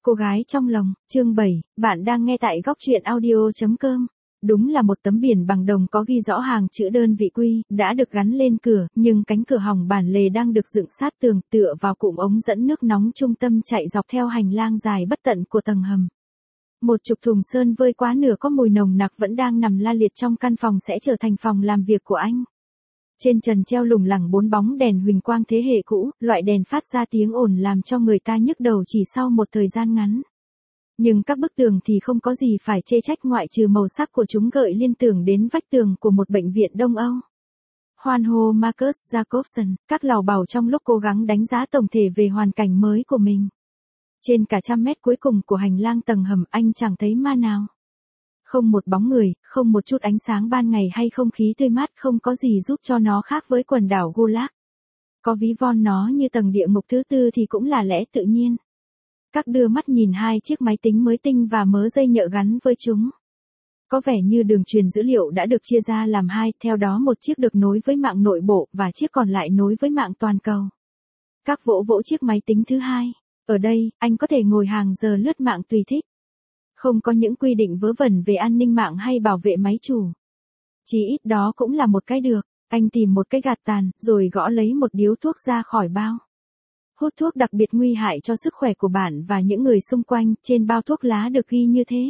Cô gái trong lòng, chương 7, bạn đang nghe tại góc truyện audio.com. Đúng là một tấm biển bằng đồng có ghi rõ hàng chữ đơn vị quy, đã được gắn lên cửa, nhưng cánh cửa hỏng bản lề đang được dựng sát tường, tựa vào cụm ống dẫn nước nóng trung tâm chạy dọc theo hành lang dài bất tận của tầng hầm. Một chục thùng sơn vơi quá nửa có mùi nồng nặc vẫn đang nằm la liệt trong căn phòng sẽ trở thành phòng làm việc của anh. Trên trần treo lủng lẳng 4 bóng đèn huỳnh quang thế hệ cũ, loại đèn phát ra tiếng ồn làm cho người ta nhức đầu chỉ sau một thời gian ngắn. Nhưng các bức tường thì không có gì phải chê trách ngoại trừ màu sắc của chúng gợi liên tưởng đến vách tường của một bệnh viện Đông Âu. Hoan hô Marcus Jacobson, các lào bảo trong lúc cố gắng đánh giá tổng thể về hoàn cảnh mới của mình. Trên cả trăm mét cuối cùng của hành lang tầng hầm anh chẳng thấy ma nào. Không một bóng người, không một chút ánh sáng ban ngày hay không khí tươi mát, không có gì giúp cho nó khác với quần đảo Gulag. Có ví von nó như tầng địa ngục thứ tư thì cũng là lẽ tự nhiên. Các đưa mắt nhìn hai chiếc máy tính mới tinh và mớ dây nhợ gắn với chúng. Có vẻ như đường truyền dữ liệu đã được chia ra làm hai, theo đó một chiếc được nối với mạng nội bộ và chiếc còn lại nối với mạng toàn cầu. Các vỗ chiếc máy tính thứ hai. Ở đây, anh có thể ngồi hàng giờ lướt mạng tùy thích. Không có những quy định vớ vẩn về an ninh mạng hay bảo vệ máy chủ. Chỉ ít đó cũng là một cái được. Anh tìm một cái gạt tàn, rồi gõ lấy một điếu thuốc ra khỏi bao. Hút thuốc đặc biệt nguy hại cho sức khỏe của bạn và những người xung quanh, trên bao thuốc lá được ghi như thế.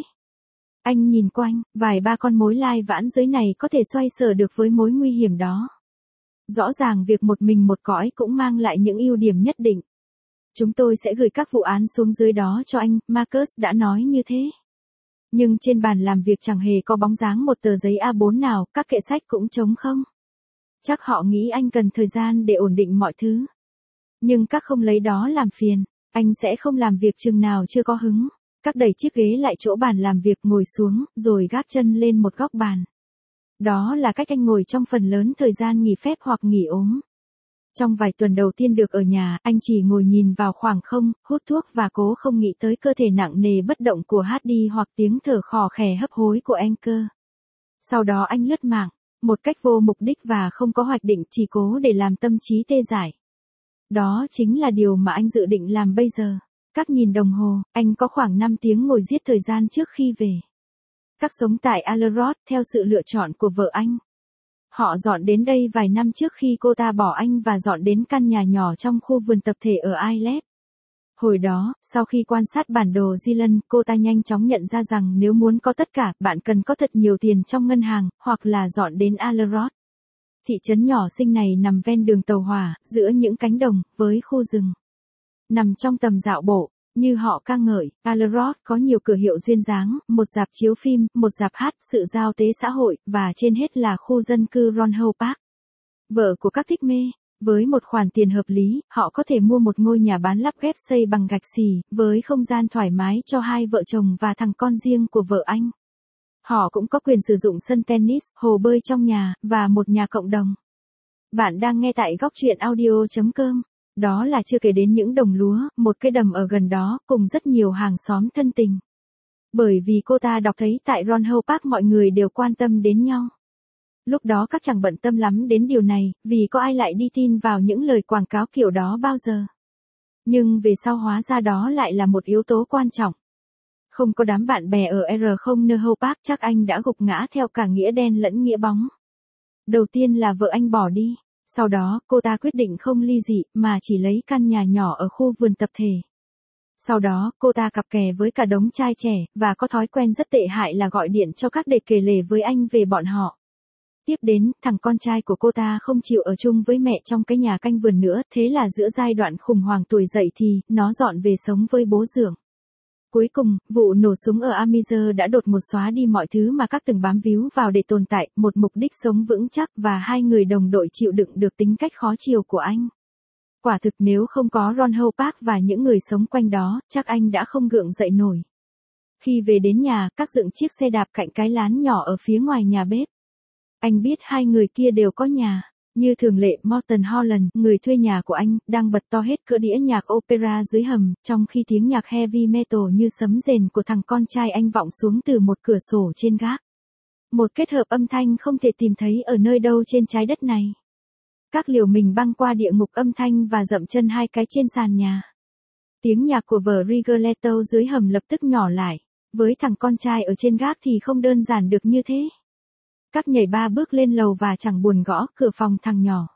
Anh nhìn quanh, vài ba con mối lai vãn dưới này có thể xoay sở được với mối nguy hiểm đó. Rõ ràng việc một mình một cõi cũng mang lại những ưu điểm nhất định. Chúng tôi sẽ gửi các vụ án xuống dưới đó cho anh, Marcus đã nói như thế. Nhưng trên bàn làm việc chẳng hề có bóng dáng một tờ giấy A4 nào, các kệ sách cũng trống không. Chắc họ nghĩ anh cần thời gian để ổn định mọi thứ. Nhưng các không lấy đó làm phiền, anh sẽ không làm việc chừng nào chưa có hứng. Các đẩy chiếc ghế lại chỗ bàn làm việc ngồi xuống, rồi gác chân lên một góc bàn. Đó là cách anh ngồi trong phần lớn thời gian nghỉ phép hoặc nghỉ ốm. Trong vài tuần đầu tiên được ở nhà, anh chỉ ngồi nhìn vào khoảng không, hút thuốc và cố không nghĩ tới cơ thể nặng nề bất động của Hardy hoặc tiếng thở khò khè hấp hối của Anchor. Sau đó anh lướt mạng, một cách vô mục đích và không có hoạch định, chỉ cố để làm tâm trí tê dại. Đó chính là điều mà anh dự định làm bây giờ. Các nhìn đồng hồ, anh có khoảng 5 tiếng ngồi giết thời gian trước khi về. Các sống tại Allerod theo sự lựa chọn của vợ anh. Họ dọn đến đây vài năm trước khi cô ta bỏ anh và dọn đến căn nhà nhỏ trong khu vườn tập thể ở Islet. Hồi đó, sau khi quan sát bản đồ Zealand, cô ta nhanh chóng nhận ra rằng nếu muốn có tất cả, bạn cần có thật nhiều tiền trong ngân hàng, hoặc là dọn đến Allerod. Thị trấn nhỏ xinh này nằm ven đường tàu hỏa, giữa những cánh đồng, với khu rừng. Nằm trong tầm dạo bộ, như họ ca ngợi, Allerod có nhiều cửa hiệu duyên dáng, một rạp chiếu phim, một rạp hát, sự giao tế xã hội, và trên hết là khu dân cư Ronhoe Park. Vợ của các thích mê, với một khoản tiền hợp lý, họ có thể mua một ngôi nhà bán lắp ghép xây bằng gạch xì, với không gian thoải mái cho hai vợ chồng và thằng con riêng của vợ anh. Họ cũng có quyền sử dụng sân tennis, hồ bơi trong nhà, và một nhà cộng đồng. Bạn đang nghe tại góc truyện audio.com. Đó là chưa kể đến những đồng lúa, một cái đầm ở gần đó, cùng rất nhiều hàng xóm thân tình. Bởi vì cô ta đọc thấy tại Ronhoe Park mọi người đều quan tâm đến nhau. Lúc đó các chẳng bận tâm lắm đến điều này, vì có ai lại đi tin vào những lời quảng cáo kiểu đó bao giờ. Nhưng về sau hóa ra đó lại là một yếu tố quan trọng. Không có đám bạn bè ở Ronhoe Park chắc anh đã gục ngã theo cả nghĩa đen lẫn nghĩa bóng. Đầu tiên là vợ anh bỏ đi. Sau đó, cô ta quyết định không ly dị, mà chỉ lấy căn nhà nhỏ ở khu vườn tập thể. Sau đó, cô ta cặp kè với cả đống trai trẻ, và có thói quen rất tệ hại là gọi điện cho các để kể lể với anh về bọn họ. Tiếp đến, thằng con trai của cô ta không chịu ở chung với mẹ trong cái nhà canh vườn nữa, thế là giữa giai đoạn khủng hoảng tuổi dậy thì, nó dọn về sống với bố dượng. Cuối cùng, vụ nổ súng ở Amizer đã đột ngột xóa đi mọi thứ mà các từng bám víu vào để tồn tại, một mục đích sống vững chắc và hai người đồng đội chịu đựng được tính cách khó chiều của anh. Quả thực nếu không có Ronhoe Park và những người sống quanh đó, chắc anh đã không gượng dậy nổi. Khi về đến nhà, các dựng chiếc xe đạp cạnh cái lán nhỏ ở phía ngoài nhà bếp. Anh biết hai người kia đều có nhà. Như thường lệ, Morton Holland, người thuê nhà của anh, đang bật to hết cỡ đĩa nhạc opera dưới hầm, trong khi tiếng nhạc heavy metal như sấm rền của thằng con trai anh vọng xuống từ một cửa sổ trên gác. Một kết hợp âm thanh không thể tìm thấy ở nơi đâu trên trái đất này. Các liều mình băng qua địa ngục âm thanh và dậm chân hai cái trên sàn nhà. Tiếng nhạc của vở Rigoletto dưới hầm lập tức nhỏ lại. Với thằng con trai ở trên gác thì không đơn giản được như thế. Các nhảy 3 bước lên lầu và chẳng buồn gõ cửa phòng thằng nhỏ.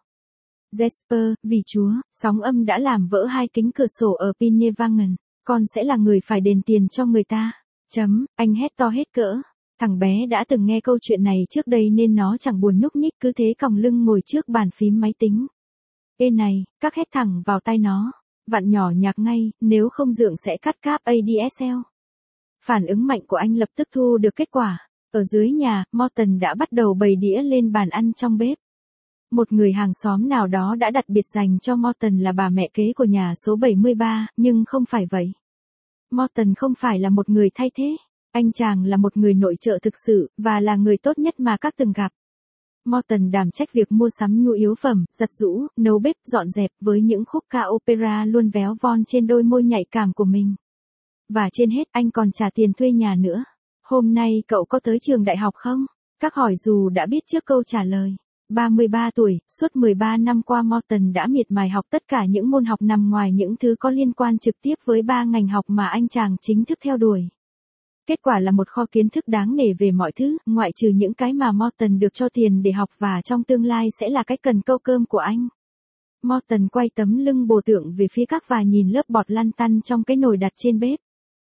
Jesper, vì Chúa, sóng âm đã làm vỡ 2 kính cửa sổ ở Pinnevangen. Con sẽ là người phải đền tiền cho người ta. Anh hét to hết cỡ. Thằng bé đã từng nghe câu chuyện này trước đây nên nó chẳng buồn nhúc nhích, cứ thế còng lưng ngồi trước bàn phím máy tính. Ê này, các hét thẳng vào tai nó. Vặn nhỏ nhạc ngay, nếu không Dượng sẽ cắt cáp ADSL. Phản ứng mạnh của anh lập tức thu được kết quả. Ở dưới nhà, Morton đã bắt đầu bày đĩa lên bàn ăn trong bếp. Một người hàng xóm nào đó đã đặc biệt dành cho Morton là bà mẹ kế của nhà số 73, nhưng không phải vậy. Morton không phải là một người thay thế. Anh chàng là một người nội trợ thực sự, và là người tốt nhất mà các từng gặp. Morton đảm trách việc mua sắm nhu yếu phẩm, giặt giũ, nấu bếp, dọn dẹp với những khúc ca opera luôn véo von trên đôi môi nhạy cảm của mình. Và trên hết anh còn trả tiền thuê nhà nữa. Hôm nay cậu có tới trường đại học không? Các hỏi dù đã biết trước câu trả lời. 33 tuổi, suốt 13 năm qua Morton đã miệt mài học tất cả những môn học nằm ngoài những thứ có liên quan trực tiếp với 3 ngành học mà anh chàng chính thức theo đuổi. Kết quả là một kho kiến thức đáng nể về mọi thứ, ngoại trừ những cái mà Morton được cho tiền để học và trong tương lai sẽ là cái cần câu cơm của anh. Morton quay tấm lưng bồ tượng về phía các và nhìn lớp bọt lăn tăn trong cái nồi đặt trên bếp.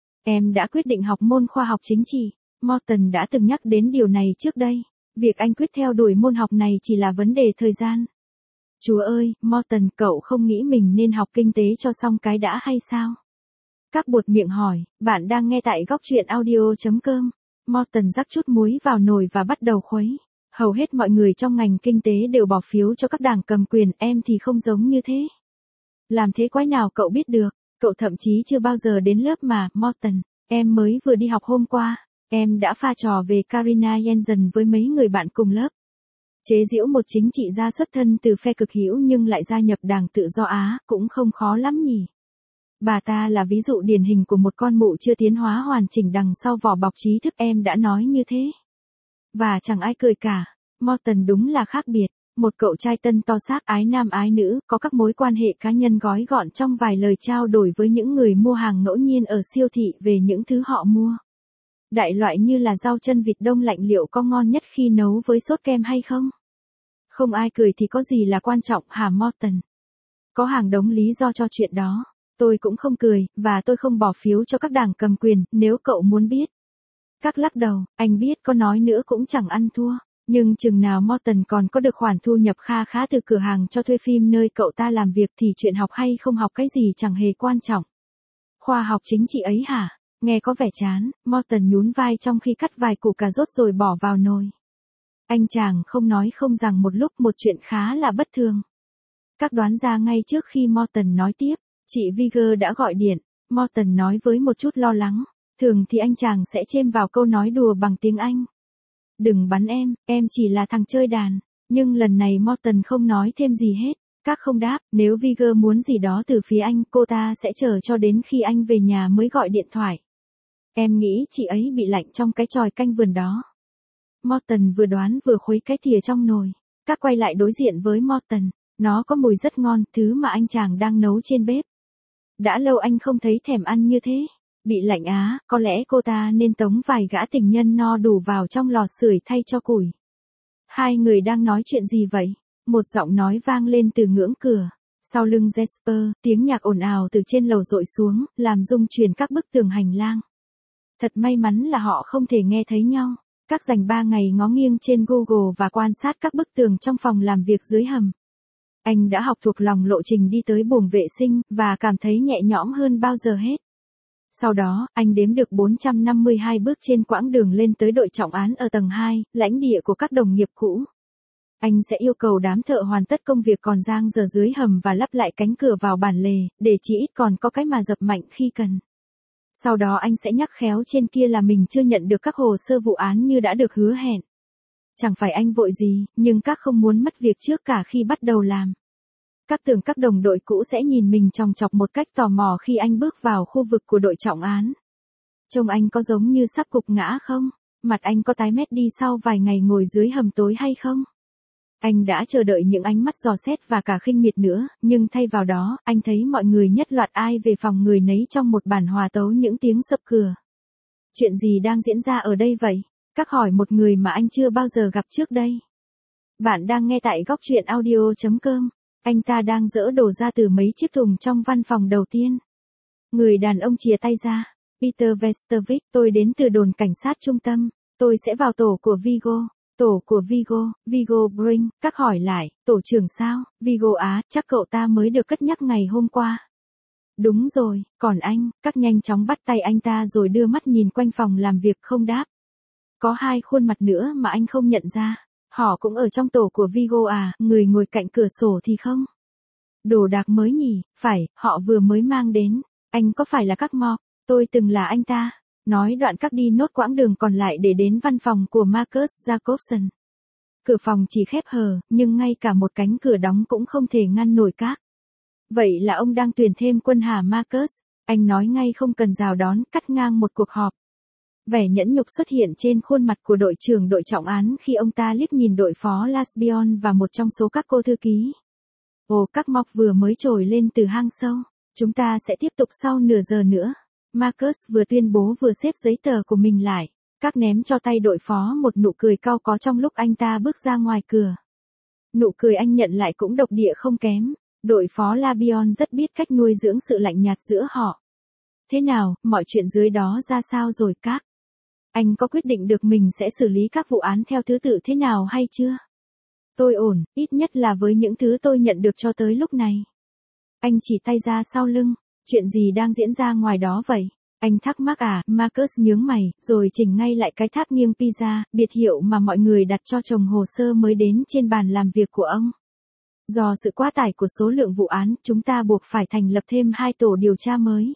Em đã quyết định học môn khoa học chính trị. Morton đã từng nhắc đến điều này trước đây. Việc anh quyết theo đuổi môn học này chỉ là vấn đề thời gian. Chúa ơi, Morton, cậu không nghĩ mình nên học kinh tế cho xong cái đã hay sao? Các buột miệng hỏi, bạn đang nghe tại góc truyện audio.com. Morton rắc chút muối vào nồi và bắt đầu khuấy. Hầu hết mọi người trong ngành kinh tế đều bỏ phiếu cho các đảng cầm quyền, em thì không giống như thế. Làm thế quái nào cậu biết được, cậu thậm chí chưa bao giờ đến lớp mà, Morton. Em mới vừa đi học hôm qua, em đã pha trò về Carina Jensen với mấy người bạn cùng lớp. Chế giễu một chính trị gia xuất thân từ phe cực hữu nhưng lại gia nhập Đảng Tự do Á, cũng không khó lắm nhỉ. Bà ta là ví dụ điển hình của một con mụ chưa tiến hóa hoàn chỉnh đằng sau vỏ bọc trí thức, em đã nói như thế. Và chẳng ai cười cả. Morton đúng là khác biệt. Một cậu trai tân to xác, ái nam ái nữ, có các mối quan hệ cá nhân gói gọn trong vài lời trao đổi với những người mua hàng ngẫu nhiên ở siêu thị về những thứ họ mua. Đại loại như là rau chân vịt đông lạnh liệu có ngon nhất khi nấu với sốt kem hay không? Không ai cười thì có gì là quan trọng hả Morton? Có hàng đống lý do cho chuyện đó. Tôi cũng không cười, và tôi không bỏ phiếu cho các đảng cầm quyền, nếu cậu muốn biết. Các lắc đầu, anh biết có nói nữa cũng chẳng ăn thua. Nhưng chừng nào Morton còn có được khoản thu nhập kha khá từ cửa hàng cho thuê phim nơi cậu ta làm việc thì chuyện học hay không học cái gì chẳng hề quan trọng. Khoa học chính trị ấy hả? Nghe có vẻ chán, Morton nhún vai trong khi cắt vài củ cà rốt rồi bỏ vào nồi. Anh chàng không nói không rằng một lúc, một chuyện khá là bất thường. Các đoán ra ngay trước khi Morton nói tiếp, chị Vigger đã gọi điện. Morton nói với một chút lo lắng. Thường thì anh chàng sẽ chêm vào câu nói đùa bằng tiếng Anh. Đừng bắn em chỉ là thằng chơi đàn. Nhưng lần này Morton không nói thêm gì hết. Các không đáp, nếu Vigger muốn gì đó từ phía anh, cô ta sẽ chờ cho đến khi anh về nhà mới gọi điện thoại. Em nghĩ chị ấy bị lạnh trong cái chòi canh vườn đó. Morton vừa đoán vừa khuấy cái thìa trong nồi. Các quay lại đối diện với Morton. Nó có mùi rất ngon, thứ mà anh chàng đang nấu trên bếp. Đã lâu anh không thấy thèm ăn như thế. Bị lạnh á, có lẽ cô ta nên tống vài gã tình nhân no đủ vào trong lò sưởi thay cho củi. Hai người đang nói chuyện gì vậy? Một giọng nói vang lên từ ngưỡng cửa. Sau lưng Jesper, tiếng nhạc ồn ào từ trên lầu dội xuống, làm rung chuyển các bức tường hành lang. Thật may mắn là họ không thể nghe thấy nhau. Các dành 3 ngày ngó nghiêng trên Google và quan sát các bức tường trong phòng làm việc dưới hầm. Anh đã học thuộc lòng lộ trình đi tới buồng vệ sinh, và cảm thấy nhẹ nhõm hơn bao giờ hết. Sau đó, anh đếm được 452 bước trên quãng đường lên tới đội trọng án ở tầng 2, lãnh địa của các đồng nghiệp cũ. Anh sẽ yêu cầu đám thợ hoàn tất công việc còn dang dở dưới hầm và lắp lại cánh cửa vào bản lề, để chỉ ít còn có cái mà dập mạnh khi cần. Sau đó anh sẽ nhắc khéo trên kia là mình chưa nhận được các hồ sơ vụ án như đã được hứa hẹn. Chẳng phải anh vội gì, nhưng các không muốn mất việc trước cả khi bắt đầu làm. Các tưởng các đồng đội cũ sẽ nhìn mình chòng chọc một cách tò mò khi anh bước vào khu vực của đội trọng án. Trông anh có giống như sắp gục ngã không? Mặt anh có tái mét đi sau vài ngày ngồi dưới hầm tối hay không? Anh đã chờ đợi những ánh mắt dò xét và cả khinh miệt nữa, nhưng thay vào đó, anh thấy mọi người nhất loạt ai về phòng người nấy trong một bản hòa tấu những tiếng sập cửa. Chuyện gì đang diễn ra ở đây vậy? Các hỏi một người mà anh chưa bao giờ gặp trước đây. Bạn đang nghe tại góc truyện audio.com. Anh ta đang dỡ đồ ra từ mấy chiếc thùng trong văn phòng đầu tiên. Người đàn ông chìa tay ra. Peter Vestervik, tôi đến từ đồn cảnh sát trung tâm. Tôi sẽ vào tổ của Vigo. Tổ của Vigo, Vigo Brink, các hỏi lại, tổ trưởng sao? Vigo á, chắc cậu ta mới được cất nhắc ngày hôm qua. Đúng rồi, còn anh, các nhanh chóng bắt tay anh ta rồi đưa mắt nhìn quanh phòng làm việc không đáp. Có hai khuôn mặt nữa mà anh không nhận ra. Họ cũng ở trong tổ của Vigo à, người ngồi cạnh cửa sổ thì không? Đồ đạc mới nhỉ, phải, họ vừa mới mang đến. Anh có phải là các mọc? Tôi từng là anh ta. Nói đoạn các đi nốt quãng đường còn lại để đến văn phòng của Marcus Jacobson. Cửa phòng chỉ khép hờ, nhưng ngay cả một cánh cửa đóng cũng không thể ngăn nổi các. Vậy là ông đang tuyển thêm quân hả Marcus? Anh nói ngay không cần rào đón, cắt ngang một cuộc họp. Vẻ nhẫn nhục xuất hiện trên khuôn mặt của đội trưởng đội trọng án khi ông ta liếc nhìn đội phó Lasbion và một trong số các cô thư ký. Ồ, các mọc vừa mới trồi lên từ hang sâu. Chúng ta sẽ tiếp tục sau nửa giờ nữa. Marcus vừa tuyên bố vừa xếp giấy tờ của mình lại. Các ném cho tay đội phó một nụ cười cau có trong lúc anh ta bước ra ngoài cửa. Nụ cười anh nhận lại cũng độc địa không kém. Đội phó Labion rất biết cách nuôi dưỡng sự lạnh nhạt giữa họ. Thế nào, mọi chuyện dưới đó ra sao rồi các? Anh có quyết định được mình sẽ xử lý các vụ án theo thứ tự thế nào hay chưa? Tôi ổn, ít nhất là với những thứ tôi nhận được cho tới lúc này. Anh chỉ tay ra sau lưng. Chuyện gì đang diễn ra ngoài đó vậy? Anh thắc mắc à? Marcus nhướng mày, rồi chỉnh ngay lại cái tháp nghiêng pizza, biệt hiệu mà mọi người đặt cho chồng hồ sơ mới đến trên bàn làm việc của ông. Do sự quá tải của số lượng vụ án, chúng ta buộc phải thành lập thêm 2 tổ điều tra mới.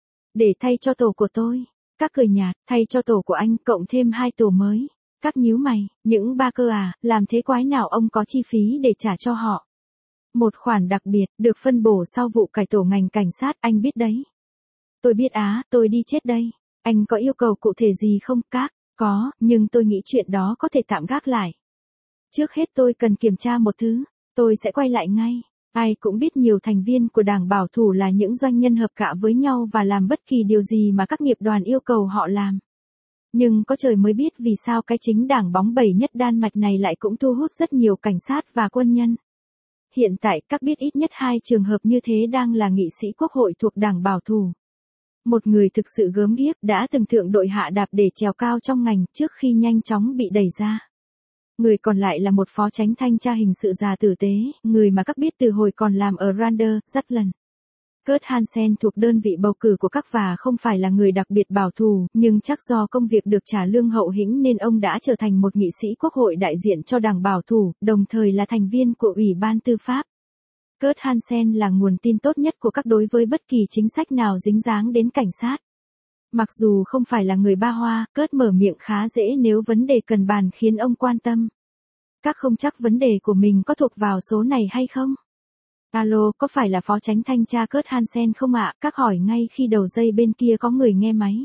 Để thay cho tổ của tôi. Các cười nhạt, thay cho tổ của anh, cộng thêm 2 tổ mới. Các nhíu mày, những ba cơ à, làm thế quái nào ông có chi phí để trả cho họ? Một khoản đặc biệt, được phân bổ sau vụ cải tổ ngành cảnh sát, anh biết đấy. Tôi biết á, tôi đi chết đây. Anh có yêu cầu cụ thể gì không các? Có, nhưng tôi nghĩ chuyện đó có thể tạm gác lại. Trước hết tôi cần kiểm tra một thứ. Tôi sẽ quay lại ngay. Ai cũng biết nhiều thành viên của đảng bảo thủ là những doanh nhân hợp cạ với nhau và làm bất kỳ điều gì mà các nghiệp đoàn yêu cầu họ làm. Nhưng có trời mới biết vì sao cái chính đảng bóng bẩy nhất Đan Mạch này lại cũng thu hút rất nhiều cảnh sát và quân nhân. Hiện tại các biết ít nhất 2 trường hợp như thế đang là nghị sĩ quốc hội thuộc đảng bảo thủ. Một người thực sự gớm ghiếc đã từng thượng đội hạ đạp để trèo cao trong ngành trước khi nhanh chóng bị đẩy ra. Người còn lại là một phó chánh thanh tra hình sự già tử tế, người mà các biết từ hồi còn làm ở Randers, Rutland. Kurt Hansen thuộc đơn vị bầu cử của các và không phải là người đặc biệt bảo thủ, nhưng chắc do công việc được trả lương hậu hĩnh nên ông đã trở thành một nghị sĩ quốc hội đại diện cho đảng bảo thủ, đồng thời là thành viên của Ủy ban Tư pháp. Kurt Hansen là nguồn tin tốt nhất của các đối với bất kỳ chính sách nào dính dáng đến cảnh sát. Mặc dù không phải là người ba hoa, Kurt mở miệng khá dễ nếu vấn đề cần bàn khiến ông quan tâm. Các không chắc vấn đề của mình có thuộc vào số này hay không? Alo, có phải là phó chánh thanh tra Kurt Hansen không ạ? Các hỏi ngay khi đầu dây bên kia có người nghe máy.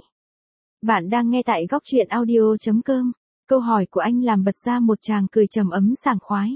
Bạn đang nghe tại góc truyện audio.com. Câu hỏi của anh làm bật ra một tràng cười trầm ấm sảng khoái.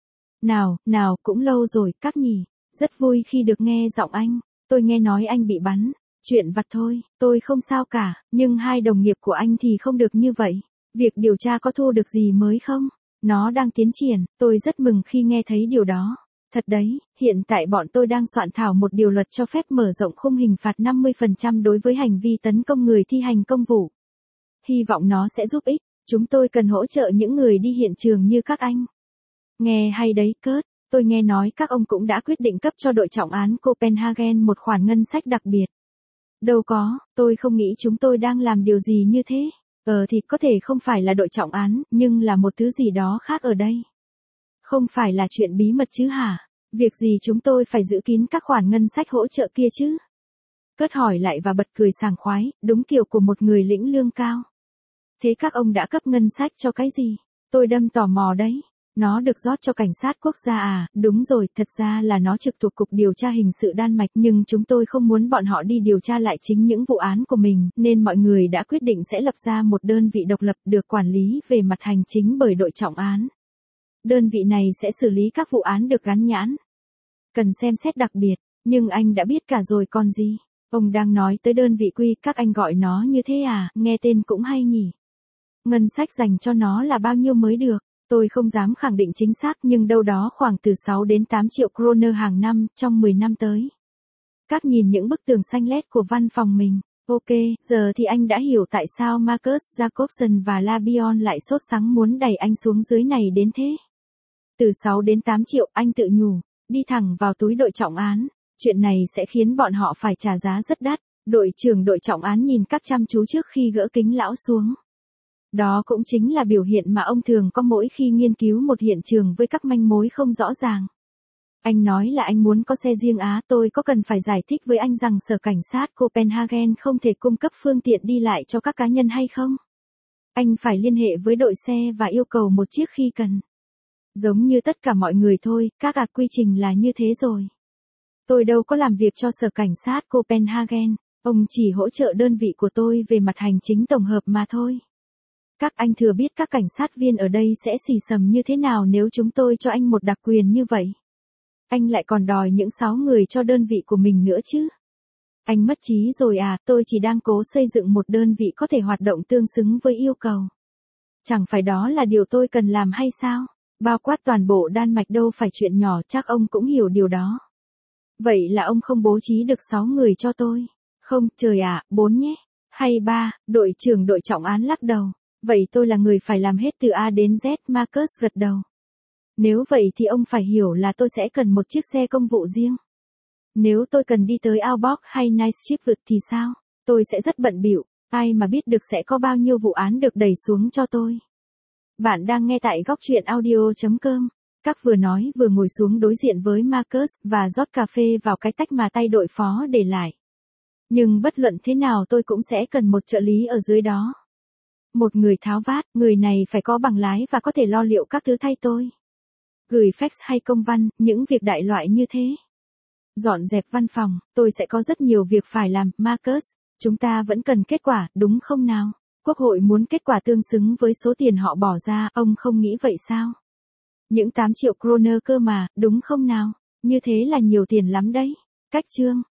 Nào, cũng lâu rồi, các nhỉ. Rất vui khi được nghe giọng anh. Tôi nghe nói anh bị bắn. Chuyện vặt thôi, tôi không sao cả, nhưng 2 đồng nghiệp của anh thì không được như vậy. Việc điều tra có thu được gì mới không? Nó đang tiến triển, tôi rất mừng khi nghe thấy điều đó. Thật đấy, hiện tại bọn tôi đang soạn thảo một điều luật cho phép mở rộng khung hình phạt 50% đối với hành vi tấn công người thi hành công vụ. Hy vọng nó sẽ giúp ích, chúng tôi cần hỗ trợ những người đi hiện trường như các anh. Nghe hay đấy Kurt, tôi nghe nói các ông cũng đã quyết định cấp cho đội trọng án Copenhagen một khoản ngân sách đặc biệt. Đâu có, tôi không nghĩ chúng tôi đang làm điều gì như thế. Thì có thể không phải là đội trọng án, nhưng là một thứ gì đó khác ở đây. Không phải là chuyện bí mật chứ hả? Việc gì chúng tôi phải giữ kín các khoản ngân sách hỗ trợ kia chứ? Cất hỏi lại và bật cười sảng khoái, đúng kiểu của một người lĩnh lương cao. Thế các ông đã cấp ngân sách cho cái gì? Tôi đâm tò mò đấy. Nó được rót cho cảnh sát quốc gia à? Đúng rồi, thật ra là nó trực thuộc cục điều tra hình sự Đan Mạch, nhưng chúng tôi không muốn bọn họ đi điều tra lại chính những vụ án của mình, nên mọi người đã quyết định sẽ lập ra một đơn vị độc lập được quản lý về mặt hành chính bởi đội trọng án. đơn vị này sẽ xử lý các vụ án được gắn nhãn cần xem xét đặc biệt, nhưng anh đã biết cả rồi còn gì. Ông đang nói tới đơn vị Quy, các anh gọi nó như thế à, nghe tên cũng hay nhỉ. Ngân sách dành cho nó là bao nhiêu mới được? Tôi không dám khẳng định chính xác nhưng đâu đó khoảng từ 6 đến 8 triệu kroner hàng năm, trong 10 năm tới. Các nhìn những bức tường xanh lét của văn phòng mình. Ok, giờ thì anh đã hiểu tại sao Marcus Jacobson và Labion lại sốt sắng muốn đẩy anh xuống dưới này đến thế. Từ 6 đến 8 triệu, anh tự nhủ, đi thẳng vào túi đội trọng án. Chuyện này sẽ khiến bọn họ phải trả giá rất đắt. Đội trưởng đội trọng án nhìn các chăm chú trước khi gỡ kính lão xuống. Đó cũng chính là biểu hiện mà ông thường có mỗi khi nghiên cứu một hiện trường với các manh mối không rõ ràng. Anh nói là anh muốn có xe riêng á, tôi có cần phải giải thích với anh rằng sở cảnh sát Copenhagen không thể cung cấp phương tiện đi lại cho các cá nhân hay không? Anh phải liên hệ với đội xe và yêu cầu một chiếc khi cần. Giống như tất cả mọi người thôi, các quy trình là như thế rồi. Tôi đâu có làm việc cho sở cảnh sát Copenhagen, ông chỉ hỗ trợ đơn vị của tôi về mặt hành chính tổng hợp mà thôi. Các anh thừa biết các cảnh sát viên ở đây sẽ xì xầm như thế nào nếu chúng tôi cho anh một đặc quyền như vậy. Anh lại còn đòi những 6 người cho đơn vị của mình nữa chứ. Anh mất trí rồi à, tôi chỉ đang cố xây dựng một đơn vị có thể hoạt động tương xứng với yêu cầu. Chẳng phải đó là điều tôi cần làm hay sao? Bao quát toàn bộ Đan Mạch đâu phải chuyện nhỏ, chắc ông cũng hiểu điều đó. Vậy là ông không bố trí được 6 người cho tôi. Không, trời ạ, 4 nhé. Hay 3, đội trưởng đội trọng án lắc đầu. Vậy tôi là người phải làm hết từ A đến Z, Marcus gật đầu. Nếu vậy thì ông phải hiểu là tôi sẽ cần một chiếc xe công vụ riêng. Nếu tôi cần đi tới Outbox hay Night Shift thì sao? Tôi sẽ rất bận bịu, ai mà biết được sẽ có bao nhiêu vụ án được đẩy xuống cho tôi. Bạn đang nghe tại góc truyện audio.com. Các vừa nói vừa ngồi xuống đối diện với Marcus và rót cà phê vào cái tách mà tay đội phó để lại. Nhưng bất luận thế nào tôi cũng sẽ cần một trợ lý ở dưới đó. Một người tháo vát, người này phải có bằng lái và có thể lo liệu các thứ thay tôi. Gửi fax hay công văn, những việc đại loại như thế. Dọn dẹp văn phòng, tôi sẽ có rất nhiều việc phải làm, Marcus. Chúng ta vẫn cần kết quả, đúng không nào? Quốc hội muốn kết quả tương xứng với số tiền họ bỏ ra, ông không nghĩ vậy sao? Những 8 triệu kroner cơ mà, đúng không nào? Như thế là nhiều tiền lắm đấy. Cách chương